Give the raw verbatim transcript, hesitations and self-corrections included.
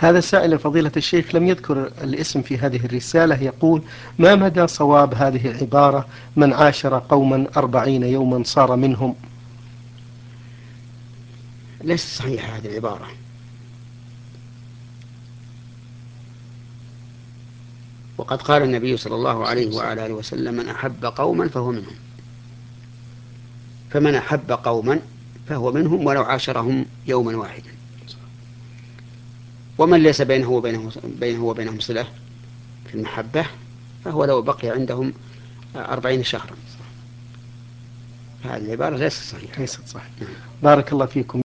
هذا سائل فضيلة الشيخ لم يذكر الاسم في هذه الرسالة، يقول: ما مدى صواب هذه العبارة: من عاشر قوما أربعين يوما صار منهم؟ ليس صحيحة هذه العبارة. وقد قال النبي صلى الله عليه وعلى آله وسلم: من أحب قوما فهو منهم. فمن أحب قوما فهو منهم ولو عاشرهم يوما واحدا. ومن ليس بينه وبينهم, بينه وبينهم صلة في المحبة فهو لو بقي عندهم أربعين شهرا. هذه العبارة ليست صحيحة. ليست صحيحة. بارك الله فيكم.